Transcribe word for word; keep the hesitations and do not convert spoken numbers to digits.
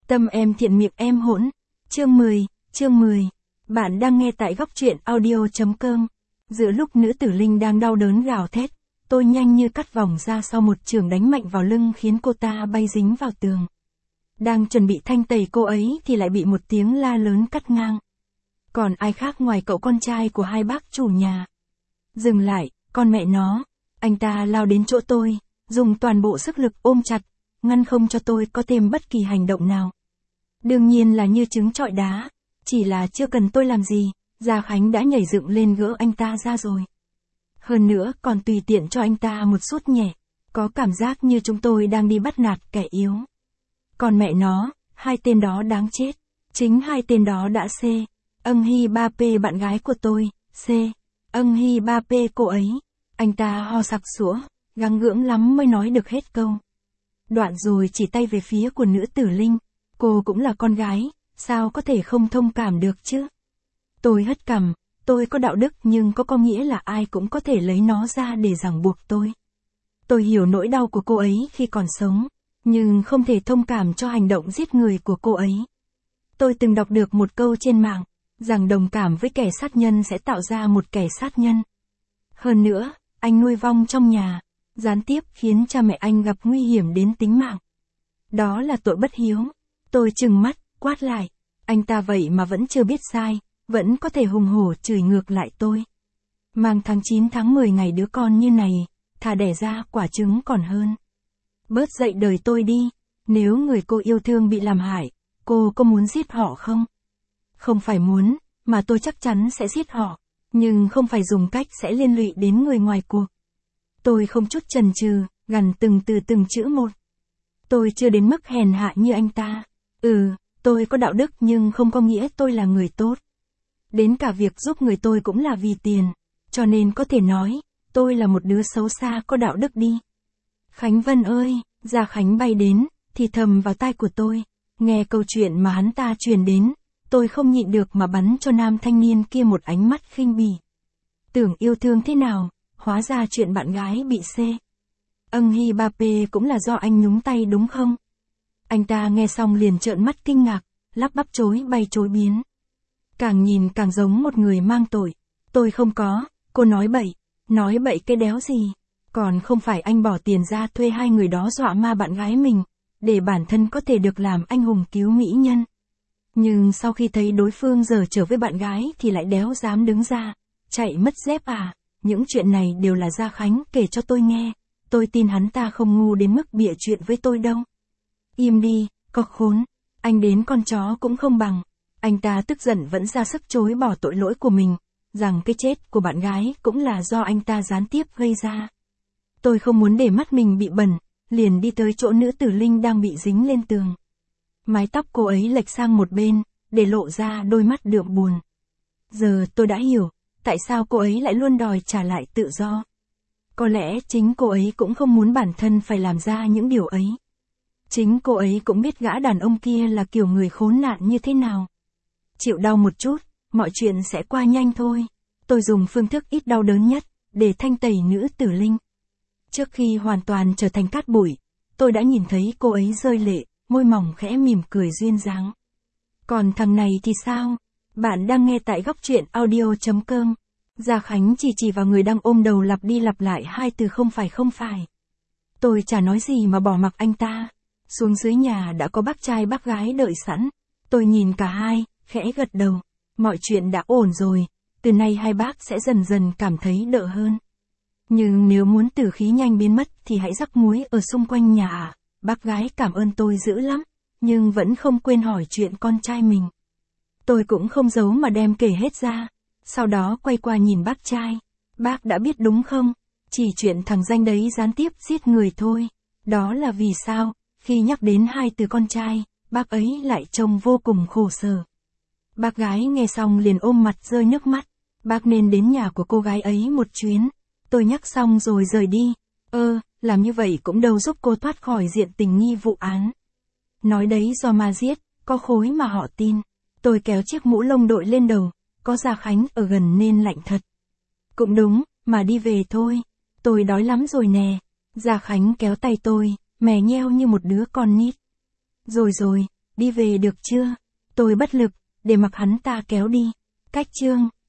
Tâm em thiện miệng em hỗn. Chương mười, chương mười. Bạn đang nghe tại góc truyện audio.com. Giữa lúc nữ tử Linh đang đau đớn gào thét, tôi nhanh như cắt vòng ra sau một chưởng đánh mạnh vào lưng khiến cô ta bay dính vào tường. Đang chuẩn bị thanh tẩy cô ấy thì lại bị một tiếng la lớn cắt ngang. Còn ai khác ngoài cậu con trai của hai bác chủ nhà. Dừng lại, con mẹ nó. Anh ta lao đến chỗ tôi, dùng toàn bộ sức lực ôm chặt, ngăn không cho tôi có thêm bất kỳ hành động nào. Đương nhiên là như trứng trọi đá, chỉ là chưa cần tôi làm gì, Gia Khánh đã nhảy dựng lên gỡ anh ta ra rồi. Hơn nữa còn tùy tiện cho anh ta một sút nhẹ, có cảm giác như chúng tôi đang đi bắt nạt kẻ yếu. Còn mẹ nó, hai tên đó đáng chết, chính hai tên đó đã C. Ân Hy ba P bạn gái của tôi, C. Ân Hy ba P cô ấy. Anh ta ho sặc sũa, gắng gượng lắm mới nói được hết câu. Đoạn rồi chỉ tay về phía của nữ tử Linh. Cô cũng là con gái, sao có thể không thông cảm được chứ? Tôi hất cằm, tôi có đạo đức nhưng có có nghĩa là ai cũng có thể lấy nó ra để ràng buộc tôi. Tôi hiểu nỗi đau của cô ấy khi còn sống, nhưng không thể thông cảm cho hành động giết người của cô ấy. Tôi từng đọc được một câu trên mạng, rằng đồng cảm với kẻ sát nhân sẽ tạo ra một kẻ sát nhân. Hơn nữa, anh nuôi vong trong nhà, gián tiếp khiến cha mẹ anh gặp nguy hiểm đến tính mạng. Đó là tội bất hiếu. Tôi trừng mắt, quát lại. Anh ta vậy mà vẫn chưa biết sai, vẫn có thể hùng hổ chửi ngược lại tôi. Mang tháng chín tháng mười ngày đứa con như này, thà đẻ ra quả trứng còn hơn. Bớt dậy đời tôi đi, nếu người cô yêu thương bị làm hại, cô có muốn giết họ không? Không phải muốn, mà tôi chắc chắn sẽ giết họ, nhưng không phải dùng cách sẽ liên lụy đến người ngoài cuộc. Tôi không chút chần chừ, gằn từng từ từng chữ một. Tôi chưa đến mức hèn hạ như anh ta. Ừ, tôi có đạo đức nhưng không có nghĩa tôi là người tốt. Đến cả việc giúp người tôi cũng là vì tiền, cho nên có thể nói, tôi là một đứa xấu xa có đạo đức đi. Khánh Vân ơi, Gia Khánh bay đến, thì thầm vào tai của tôi, nghe câu chuyện mà hắn ta truyền đến, tôi không nhịn được mà bắn cho nam thanh niên kia một ánh mắt khinh bỉ. Tưởng yêu thương thế nào, hóa ra chuyện bạn gái bị C. Ân Hy ba P cũng là do anh nhúng tay đúng không? Anh ta nghe xong liền trợn mắt kinh ngạc, lắp bắp chối bay chối biến. Càng nhìn càng giống một người mang tội. Tôi không có, cô nói bậy, nói bậy cái đéo gì. Còn không phải anh bỏ tiền ra thuê hai người đó dọa ma bạn gái mình, để bản thân có thể được làm anh hùng cứu mỹ nhân. Nhưng sau khi thấy đối phương giở trò với bạn gái thì lại đéo dám đứng ra, chạy mất dép à. Những chuyện này đều là Gia Khánh kể cho tôi nghe, tôi tin hắn ta không ngu đến mức bịa chuyện với tôi đâu. Im đi, có khốn, anh đến con chó cũng không bằng. Anh ta tức giận vẫn ra sức chối bỏ tội lỗi của mình, rằng cái chết của bạn gái cũng là do anh ta gián tiếp gây ra. Tôi không muốn để mắt mình bị bẩn, liền đi tới chỗ nữ tử Linh đang bị dính lên tường. Mái tóc cô ấy lệch sang một bên, để lộ ra đôi mắt đượm buồn. Giờ tôi đã hiểu, tại sao cô ấy lại luôn đòi trả lại tự do. Có lẽ chính cô ấy cũng không muốn bản thân phải làm ra những điều ấy. Chính cô ấy cũng biết gã đàn ông kia là kiểu người khốn nạn như thế nào. Chịu đau một chút, mọi chuyện sẽ qua nhanh thôi. Tôi dùng phương thức ít đau đớn nhất, để thanh tẩy nữ tử Linh. Trước khi hoàn toàn trở thành cát bụi, tôi đã nhìn thấy cô ấy rơi lệ, môi mỏng khẽ mỉm cười duyên dáng. Còn thằng này thì sao? Bạn đang nghe tại góc truyện audio.com. Gia Khánh chỉ chỉ vào người đang ôm đầu lặp đi lặp lại hai từ không phải không phải. Tôi chả nói gì mà bỏ mặc anh ta. Xuống dưới nhà đã có bác trai bác gái đợi sẵn. Tôi nhìn cả hai, khẽ gật đầu. Mọi chuyện đã ổn rồi, từ nay hai bác sẽ dần dần cảm thấy đỡ hơn. Nhưng nếu muốn tử khí nhanh biến mất thì hãy rắc muối ở xung quanh nhà à. Bác gái cảm ơn tôi dữ lắm, nhưng vẫn không quên hỏi chuyện con trai mình. Tôi cũng không giấu mà đem kể hết ra. Sau đó quay qua nhìn bác trai. Bác đã biết đúng không? Chỉ chuyện thằng danh đấy gián tiếp giết người thôi. Đó là vì sao, khi nhắc đến hai từ con trai, bác ấy lại trông vô cùng khổ sở. Bác gái nghe xong liền ôm mặt rơi nước mắt. Bác nên đến nhà của cô gái ấy một chuyến. Tôi nhắc xong rồi rời đi. Ơ, làm như vậy cũng đâu giúp cô thoát khỏi diện tình nghi vụ án. Nói đấy do ma giết, có khối mà họ tin. Tôi kéo chiếc mũ lông đội lên đầu. Có Gia Khánh ở gần nên lạnh thật. Cũng đúng, mà đi về thôi. Tôi đói lắm rồi nè. Gia Khánh kéo tay tôi, mè nheo như một đứa con nít. Rồi rồi, đi về được chưa? Tôi bất lực, để mặc hắn ta kéo đi. Cách chương